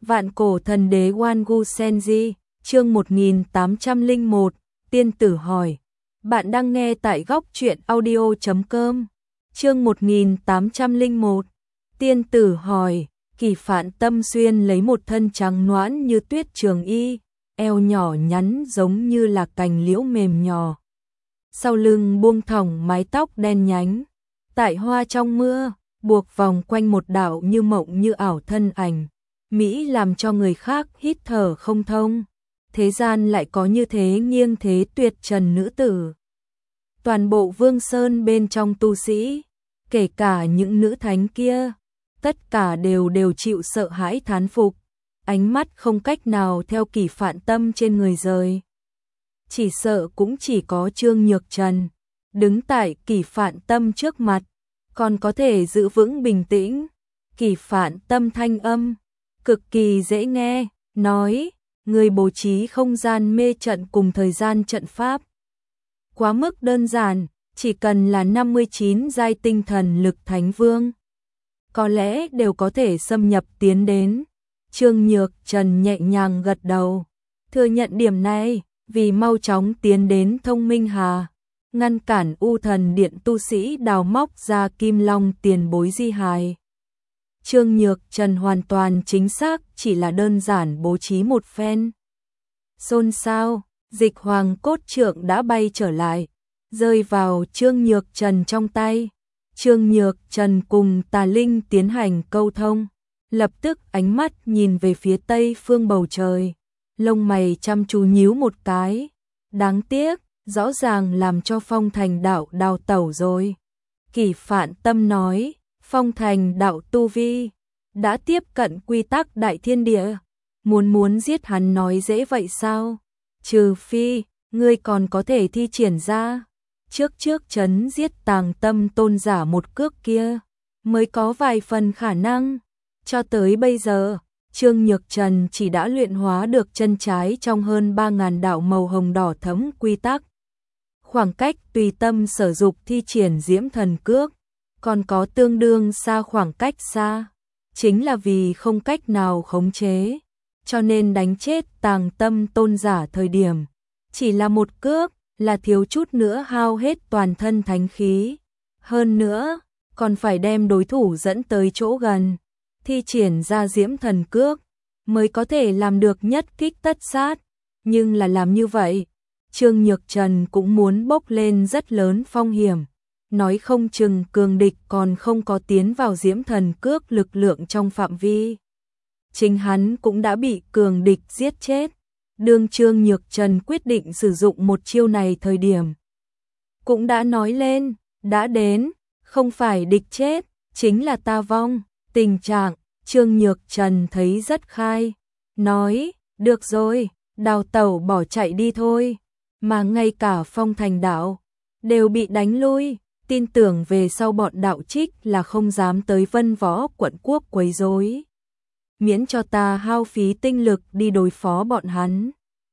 Vạn cổ thần đế Wangu Senji, chương 1801, tiên tử hỏi. Bạn đang nghe tại góc truyện audio.com. Chương 1801, tiên tử hỏi. Kỳ Phạn Tâm Xuyên lấy một thân trắng nõn như tuyết trường y, eo nhỏ nhắn giống như là cành liễu mềm nhỏ. Sau lưng buông thõng mái tóc đen nhánh, tại hoa trong mưa, buộc vòng quanh một đạo như mộng như ảo thân ảnh. Mỹ làm cho người khác hít thở không thông. Thế gian lại có như thế nghiêng thế tuyệt trần nữ tử. Toàn bộ Vương Sơn bên trong tu sĩ, kể cả những nữ thánh kia, tất cả đều chịu sợ hãi thán phục, ánh mắt không cách nào theo Kỳ Phạn Tâm trên người rời. Chỉ sợ cũng chỉ có Trương Nhược Trần, đứng tại Kỳ Phạn Tâm trước mặt, còn có thể giữ vững bình tĩnh. Kỳ Phạn Tâm thanh âm cực kỳ dễ nghe, nói, người bố trí không gian mê trận cùng thời gian trận pháp. Quá mức đơn giản, chỉ cần là 59 giai tinh thần lực thánh vương, có lẽ đều có thể xâm nhập tiến đến. Trương Nhược Trần nhẹ nhàng gật đầu, thừa nhận điểm này, vì mau chóng tiến đến Thông Minh Hà, ngăn cản U Thần Điện tu sĩ đào móc ra Kim Long tiền bối di hài. Trương Nhược Trần hoàn toàn chính xác, chỉ là đơn giản bố trí một phen. Xôn xao, Dịch Hoàng cốt trượng đã bay trở lại, rơi vào Trương Nhược Trần trong tay. Trương Nhược Trần cùng Tà Linh tiến hành câu thông, lập tức ánh mắt nhìn về phía tây phương bầu trời, lông mày chăm chú nhíu một cái. Đáng tiếc, rõ ràng làm cho Phong Thành đạo đào tẩu rồi. Kỳ Phạn Tâm nói, Phong Thành đạo tu vi đã tiếp cận quy tắc đại thiên địa, muốn giết hắn nói dễ vậy sao? Trừ phi ngươi còn có thể thi triển ra trước chấn giết Tàng Tâm tôn giả một cước kia, mới có vài phần khả năng. Cho tới bây giờ, Trương Nhược Trần chỉ đã luyện hóa được chân trái trong hơn 3.000 đạo màu hồng đỏ thẫm quy tắc. Khoảng cách tùy tâm sở dục thi triển Diễm Thần Cước, còn có tương đương xa khoảng cách xa, chính là vì không cách nào khống chế, cho nên đánh chết Tàng Tâm tôn giả thời điểm, chỉ là một cước, là thiếu chút nữa hao hết toàn thân thánh khí. Hơn nữa, còn phải đem đối thủ dẫn tới chỗ gần, thi triển ra Diễm Thần Cước, mới có thể làm được nhất kích tất sát. Nhưng là làm như vậy, Trương Nhược Trần cũng muốn bốc lên rất lớn phong hiểm, nói không chừng cường địch còn không có tiến vào Diễm Thần Cước lực lượng trong phạm vi. Chính hắn cũng đã bị cường địch giết chết. Đương Trương Nhược Trần quyết định sử dụng một chiêu này thời điểm, cũng đã nói lên, đã đến, không phải địch chết, chính là ta vong. Tình trạng, Trương Nhược Trần thấy rất khai, nói, được rồi, đào tẩu bỏ chạy đi thôi, mà ngay cả Phong Thành đạo đều bị đánh lui, tin tưởng về sau bọn đạo trích là không dám tới Vân Võ quận quốc quấy rối, miễn cho ta hao phí tinh lực đi đối phó bọn hắn.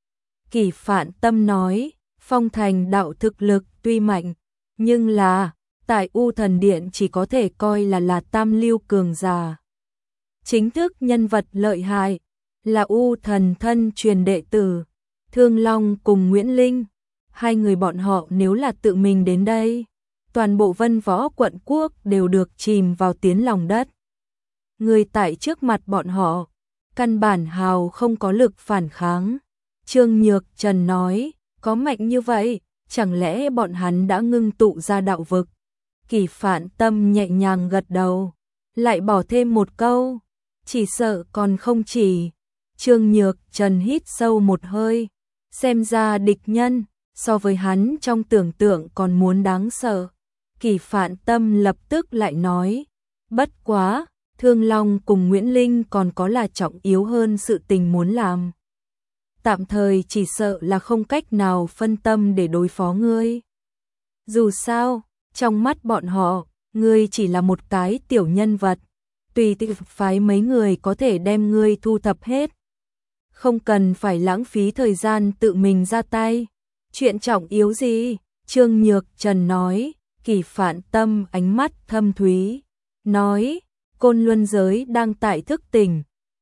Kỳ Phạn Tâm nói, Phong Thành đạo thực lực tuy mạnh, nhưng là, tại U Thần Điện chỉ có thể coi là tam lưu cường giả. Chính thức nhân vật lợi hại, là U Thần thân truyền đệ tử, Thương Long cùng Nguyễn Linh. Hai người bọn họ nếu là tự mình đến đây, toàn bộ Vân Võ quận quốc đều được chìm vào tiến lòng đất. Người tại trước mặt bọn họ, căn bản hào không có lực phản kháng. Trương Nhược Trần nói, có mạnh như vậy, chẳng lẽ bọn hắn đã ngưng tụ ra đạo vực? Kỳ Phạn Tâm nhẹ nhàng gật đầu, lại bỏ thêm một câu, chỉ sợ còn không chỉ. Trương Nhược Trần hít sâu một hơi, xem ra địch nhân, so với hắn trong tưởng tượng còn muốn đáng sợ. Kỳ Phạn Tâm lập tức lại nói, bất quá, Thương Long cùng Nguyễn Linh còn có là trọng yếu hơn sự tình muốn làm. Tạm thời chỉ sợ là không cách nào phân tâm để đối phó ngươi. Dù sao, trong mắt bọn họ, ngươi chỉ là một cái tiểu nhân vật, tùy tiện phái mấy người có thể đem ngươi thu thập hết. Không cần phải lãng phí thời gian tự mình ra tay. Chuyện trọng yếu gì? Trương Nhược Trần nói. Kỳ Phạn Tâm ánh mắt thâm thúy, nói, Côn Luân giới đang tại thức tỉnh,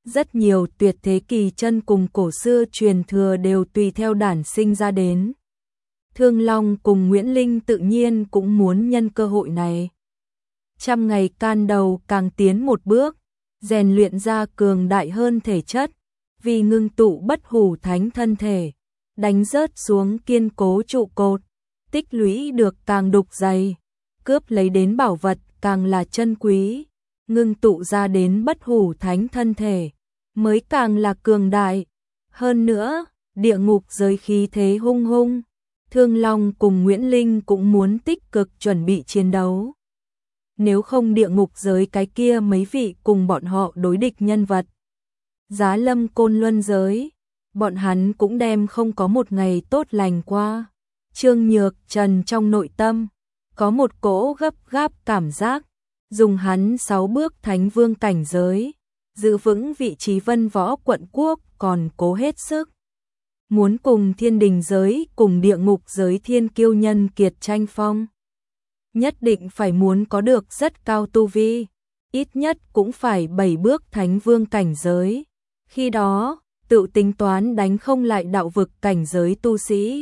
Rất nhiều tuyệt thế kỳ chân cùng cổ xưa truyền thừa đều tùy theo đản sinh ra đến. Thương Long cùng Nguyễn Linh tự nhiên cũng muốn nhân cơ hội này. Trăm ngày can đầu càng tiến một bước, rèn luyện ra cường đại hơn thể chất, vì ngưng tụ bất hủ thánh thân thể, đánh rớt xuống kiên cố trụ cột, tích lũy được càng đục dày, cướp lấy đến bảo vật càng là chân quý, ngưng tụ ra đến bất hủ thánh thân thể, mới càng là cường đại. Hơn nữa, địa ngục giới khí thế hung hung, Thương Long cùng Nguyễn Linh cũng muốn tích cực chuẩn bị chiến đấu. Nếu không địa ngục giới cái kia mấy vị cùng bọn họ đối địch nhân vật, Giá Lâm Côn Luân giới, bọn hắn cũng đem không có một ngày tốt lành qua. Trương Nhược Trần trong nội tâm có một cỗ gấp gáp cảm giác, dùng hắn 6 bước thánh vương cảnh giới, giữ vững vị trí Vân Võ quận quốc còn cố hết sức. Muốn cùng thiên đình giới cùng địa ngục giới thiên kiêu nhân kiệt tranh phong. Nhất định phải muốn có được rất cao tu vi, ít nhất cũng phải 7 bước thánh vương cảnh giới. Khi đó, tự tính toán đánh không lại đạo vực cảnh giới tu sĩ.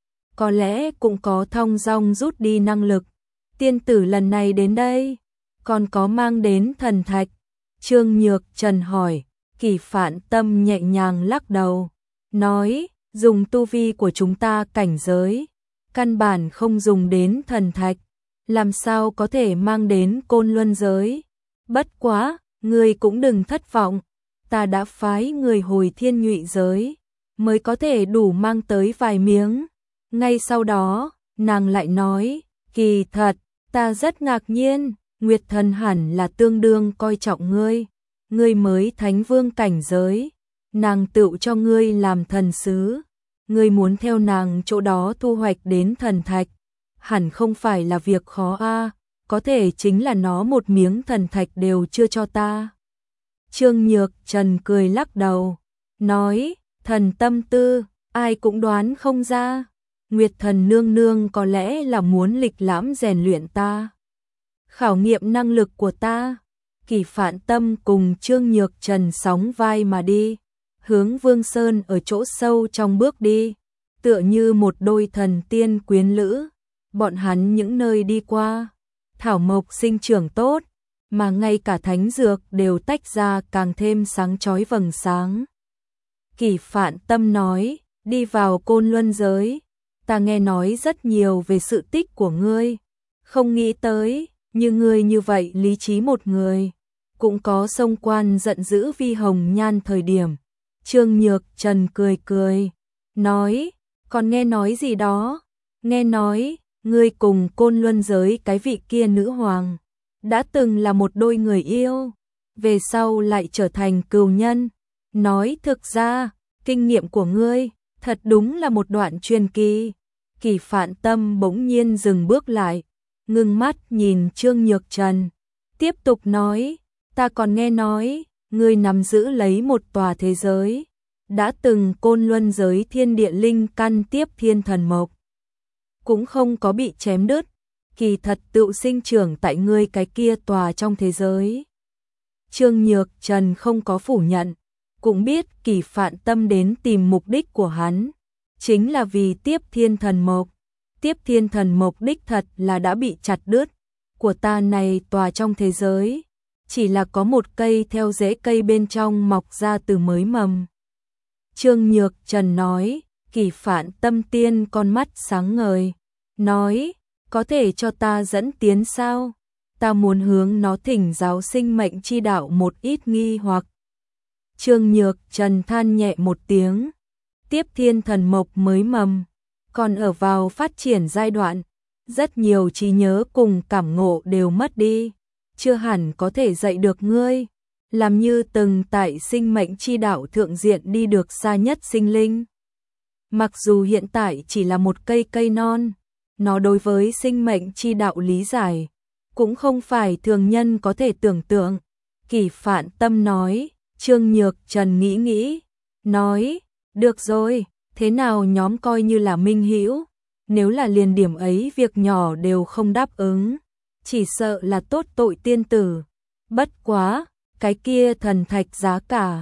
Có lẽ cũng có thong dong rút đi năng lực. Tiên tử lần này đến đây, còn có mang đến thần thạch. Trương Nhược Trần hỏi, Kỳ Phạn Tâm nhẹ nhàng lắc đầu, nói, dùng tu vi của chúng ta cảnh giới, căn bản không dùng đến thần thạch, làm sao có thể mang đến Côn Luân giới. Bất quá, ngươi cũng đừng thất vọng, ta đã phái người hồi Thiên Nhụy giới, mới có thể đủ mang tới vài miếng. Ngay sau đó, nàng lại nói, kỳ thật, ta rất ngạc nhiên, Nguyệt Thần hẳn là tương đương coi trọng ngươi, ngươi mới thánh vương cảnh giới, nàng tựu cho ngươi làm thần sứ, ngươi muốn theo nàng chỗ đó thu hoạch đến thần thạch, hẳn không phải là việc khó a, có thể chính là nó một miếng thần thạch đều chưa cho ta. Trương Nhược Trần cười lắc đầu, nói, thần tâm tư, ai cũng đoán không ra, Nguyệt Thần nương nương có lẽ là muốn lịch lãm rèn luyện ta, khảo nghiệm năng lực của ta. Kỳ Phạn Tâm cùng Trương Nhược Trần sóng vai mà đi, hướng Vương Sơn ở chỗ sâu trong bước đi, tựa như một đôi thần tiên quyến lữ. Bọn hắn những nơi đi qua, thảo mộc sinh trưởng tốt, mà ngay cả thánh dược đều tách ra càng thêm sáng chói vầng sáng. Kỳ Phạn Tâm nói, đi vào Côn Luân giới, ta nghe nói rất nhiều về sự tích của ngươi, không nghĩ tới, như ngươi như vậy lý trí một người, cũng có xông quan giận dữ Vi Hồng Nhan thời điểm. Trương Nhược Trần cười cười, nói, còn nghe nói gì đó, nghe nói, ngươi cùng Côn Luân giới cái vị kia nữ hoàng, đã từng là một đôi người yêu, về sau lại trở thành cừu nhân. Nói thực ra, kinh nghiệm của ngươi, thật đúng là một đoạn truyền kỳ. Kỳ Phạn Tâm bỗng nhiên dừng bước lại, ngưng mắt nhìn Trương Nhược Trần, tiếp tục nói, ta còn nghe nói, ngươi nắm giữ lấy một tòa thế giới, đã từng Côn Luân giới thiên địa linh căn tiếp thiên thần mộc, cũng không có bị chém đứt, kỳ thật tự sinh trưởng tại ngươi cái kia tòa trong thế giới. Trương Nhược Trần không có phủ nhận, cũng biết Kỳ Phạn Tâm đến tìm mục đích của hắn, chính là vì tiếp thiên thần mộc. Tiếp thiên thần mộc đích thật là đã bị chặt đứt, của ta này tòa trong thế giới, chỉ là có một cây theo rễ cây bên trong mọc ra từ mới mầm. Trương Nhược Trần nói, Kỳ Phạn Tâm tiên con mắt sáng ngời, nói, có thể cho ta dẫn tiến sao? Ta muốn hướng nó thỉnh giáo sinh mệnh chi đạo một ít nghi hoặc. Trương Nhược Trần than nhẹ một tiếng, tiếp thiên thần mộc mới mầm, còn ở vào phát triển giai đoạn, rất nhiều trí nhớ cùng cảm ngộ đều mất đi, chưa hẳn có thể dạy được ngươi, làm như từng tại sinh mệnh chi đạo thượng diện đi được xa nhất sinh linh. Mặc dù hiện tại chỉ là một cây non, nó đối với sinh mệnh chi đạo lý giải, cũng không phải thường nhân có thể tưởng tượng. Kỳ Phạn Tâm nói, Trương Nhược Trần nghĩ, nói, được rồi, thế nào nhóm coi như là minh hữu, nếu là liền điểm ấy việc nhỏ đều không đáp ứng, chỉ sợ là tốt tội tiên tử. Bất quá, cái kia thần thạch giá cả,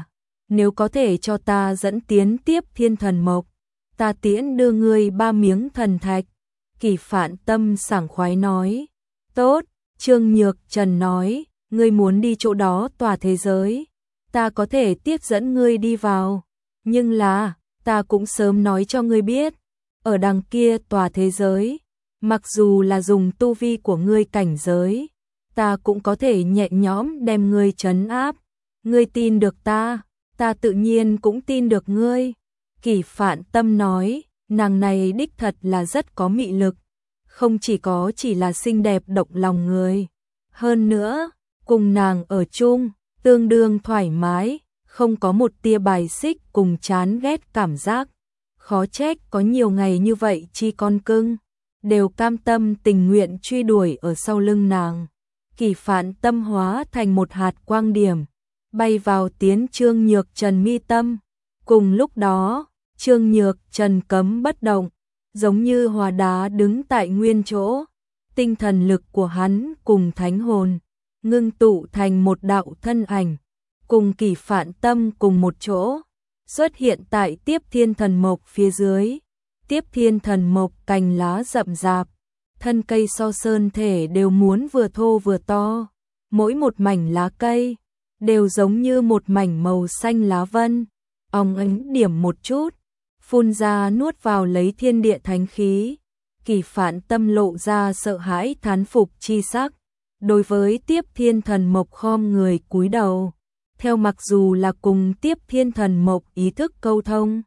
nếu có thể cho ta dẫn tiến tiếp thiên thần mộc, ta tiễn đưa ngươi 3 miếng thần thạch. Kỷ Phạn Tâm sảng khoái nói. Tốt, Trương Nhược Trần nói, ngươi muốn đi chỗ đó tòa thế giới, ta có thể tiếp dẫn ngươi đi vào, nhưng là, ta cũng sớm nói cho ngươi biết, ở đằng kia tòa thế giới, mặc dù là dùng tu vi của ngươi cảnh giới, ta cũng có thể nhẹ nhõm đem ngươi trấn áp, ngươi tin được ta tự nhiên cũng tin được ngươi. Kỷ Phạn Tâm nói, nàng này đích thật là rất có mị lực, không chỉ là xinh đẹp động lòng người, hơn nữa, cùng nàng ở chung, tương đương thoải mái, không có một tia bài xích cùng chán ghét cảm giác. Khó trách có nhiều ngày như vậy chi con cưng, đều cam tâm tình nguyện truy đuổi ở sau lưng nàng. Kỷ Phạn Tâm hóa thành một hạt quang điểm, bay vào tiến Trương Nhược Trần mi tâm. Cùng lúc đó, Trương Nhược Trần cấm bất động, giống như hóa đá đứng tại nguyên chỗ. Tinh thần lực của hắn cùng thánh hồn, ngưng tụ thành một đạo thân ảnh, cùng Kỷ Phạn Tâm cùng một chỗ, xuất hiện tại Tiếp Thiên Thần Mộc phía dưới. Tiếp Thiên Thần Mộc cành lá rậm rạp, thân cây so sơn thể đều muốn vừa thô vừa to, mỗi một mảnh lá cây đều giống như một mảnh màu xanh lá vân, óng ánh điểm một chút, phun ra nuốt vào lấy thiên địa thánh khí. Kỷ Phạn Tâm lộ ra sợ hãi thán phục chi sắc, đối với Tiếp Thiên Thần Mộc khom người cúi đầu, theo mặc dù là cùng Tiếp Thiên Thần Mộc ý thức câu thông.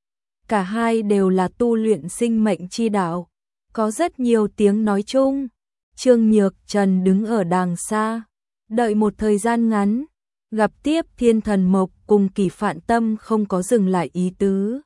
Cả hai đều là tu luyện sinh mệnh chi đạo, có rất nhiều tiếng nói chung. Trương Nhược Trần đứng ở đàng xa, đợi một thời gian ngắn, gặp Tiếp Thiên Thần Mộc cùng Kỷ Phạn Tâm không có dừng lại ý tứ.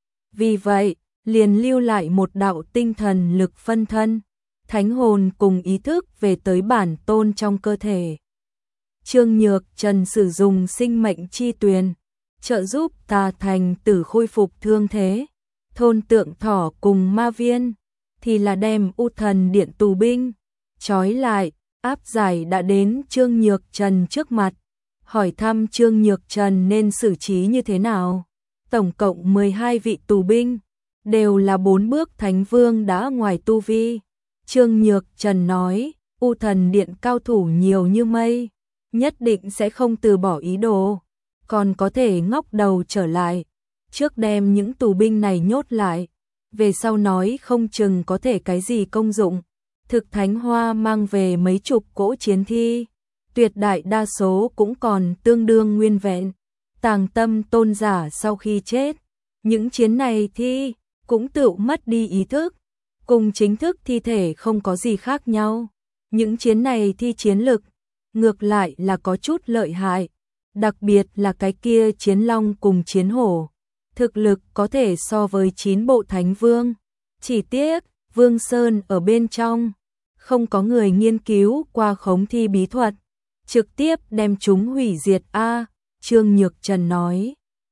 Vì vậy, liền lưu lại một đạo tinh thần lực phân thân, thánh hồn cùng ý thức về tới bản tôn trong cơ thể. Trương Nhược Trần sử dụng sinh mệnh chi tuyền, trợ giúp Tà Thành Tử khôi phục thương thế. Thôn Tượng Thỏ cùng Ma Viên thì là đem U Thần Điện tù binh trói lại, áp giải đã đến Trương Nhược Trần trước mặt, hỏi thăm Trương Nhược Trần nên xử trí như thế nào. Tổng cộng 12 vị tù binh, đều là 4 bước thánh vương đã ngoài tu vi. Trương Nhược Trần nói, U Thần Điện cao thủ nhiều như mây, nhất định sẽ không từ bỏ ý đồ, còn có thể ngóc đầu trở lại. Trước đem những tù binh này nhốt lại, về sau nói không chừng có thể cái gì công dụng. Thực Thánh Hoa mang về mấy chục cỗ chiến thi, tuyệt đại đa số cũng còn tương đương nguyên vẹn. Tàng Tâm tôn giả sau khi chết, những chiến này thi cũng tự mất đi ý thức, cùng chính thức thi thể không có gì khác nhau. Những chiến này thi chiến lực, ngược lại là có chút lợi hại, đặc biệt là cái kia chiến long cùng chiến hổ, thực lực có thể so với 9 bộ thánh vương. Chỉ tiếc, Vương Sơn ở bên trong, không có người nghiên cứu qua khống thi bí thuật, trực tiếp đem chúng hủy diệt a. Trương Nhược Trần nói.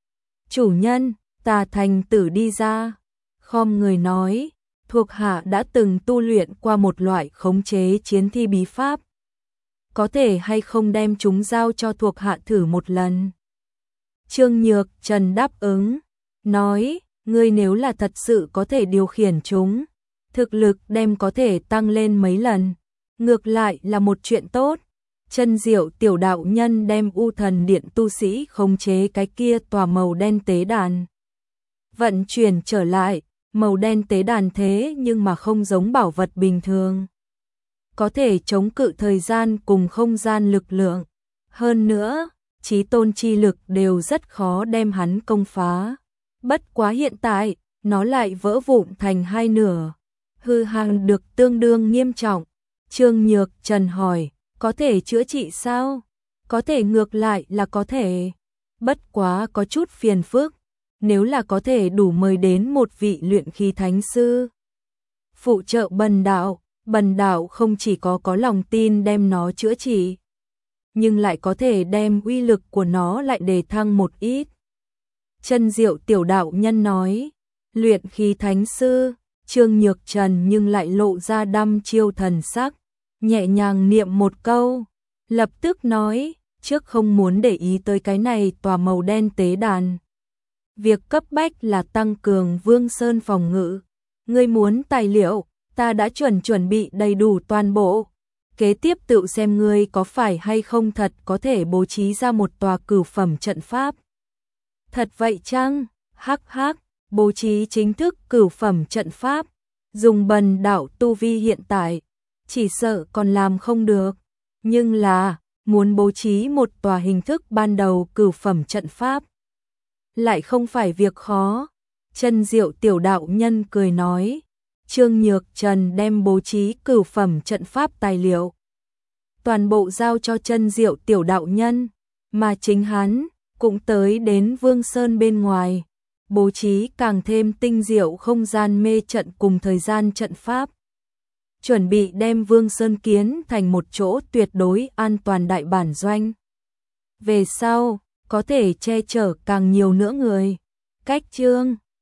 Chủ nhân, Tà Thành Tử đi ra, khom người nói, thuộc hạ đã từng tu luyện qua một loại khống chế chiến thi bí pháp. Có thể hay không đem chúng giao cho thuộc hạ thử một lần? Trương Nhược Trần đáp ứng, nói, ngươi nếu là thật sự có thể điều khiển chúng, thực lực đem có thể tăng lên mấy lần, ngược lại là một chuyện tốt. Chân Diệu tiểu đạo nhân đem U Thần Điện tu sĩ khống chế cái kia tòa màu đen tế đàn vận chuyển trở lại. Màu đen tế đàn thế nhưng mà không giống bảo vật bình thường, có thể chống cự thời gian cùng không gian lực lượng. Hơn nữa, chí tôn chi lực đều rất khó đem hắn công phá. Bất quá hiện tại, nó lại vỡ vụn thành hai nửa, hư hao được tương đương nghiêm trọng. Trương Nhược Trần hỏi, có thể chữa trị sao? Có thể, ngược lại là có thể, bất quá có chút phiền phức. Nếu là có thể đủ mời đến một vị luyện khí thánh sư phụ trợ Bần đạo không chỉ có lòng tin đem nó chữa trị, nhưng lại có thể đem uy lực của nó lại đề thăng một ít. Chân Diệu tiểu đạo nhân nói, luyện khí thánh sư. Trương Nhược Trần nhưng lại lộ ra đăm chiêu thần sắc, nhẹ nhàng niệm một câu, lập tức nói, trước không muốn để ý tới cái này tòa màu đen tế đàn. Việc cấp bách là tăng cường Vương Sơn phòng ngự. Ngươi muốn tài liệu, ta đã chuẩn bị đầy đủ toàn bộ. Kế tiếp tự xem ngươi có phải hay không thật có thể bố trí ra một tòa cửu phẩm trận pháp. Thật vậy chăng? Hắc hắc, bố trí chính thức cửu phẩm trận pháp. Dùng bần đạo tu vi hiện tại, chỉ sợ còn làm không được. Nhưng là, muốn bố trí một tòa hình thức ban đầu cửu phẩm trận pháp lại không phải việc khó. Chân Diệu tiểu đạo nhân cười nói. Trương Nhược Trần đem bố trí cửu phẩm trận pháp tài liệu toàn bộ giao cho Chân Diệu tiểu đạo nhân, mà chính hắn cũng tới đến Vương Sơn bên ngoài, bố trí càng thêm tinh diệu không gian mê trận cùng thời gian trận pháp. Chuẩn bị đem Vương Sơn kiến thành một chỗ tuyệt đối an toàn đại bản doanh. Về sau, có thể che chở càng nhiều nữa người. Cách chương